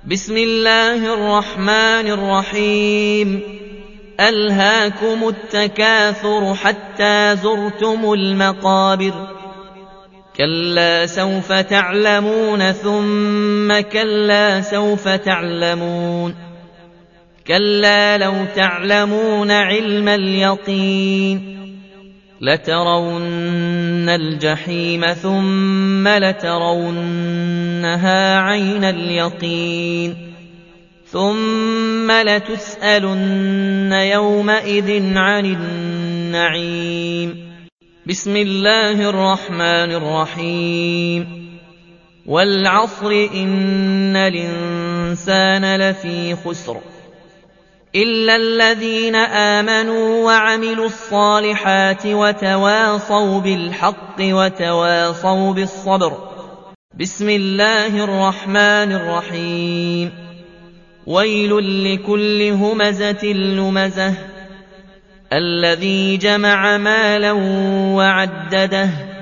بسم الله الرحمن الرحيم ألهاكم التكاثر حتى زرتم المقابر كلا سوف تعلمون ثم كلا سوف تعلمون كلا لو تعلمون علم اليقين لترون الجحيم ثم لترونها عين اليقين ثم لتسألن يومئذ عن النعيم بسم الله الرحمن الرحيم والعصر إن الإنسان لفي خسر إلا الذين آمنوا وعملوا الصالحات وتواصوا بالحق وتواصوا بالصبر بسم الله الرحمن الرحيم ويل لكل همزة لمزة الذي جمع مالا وعدده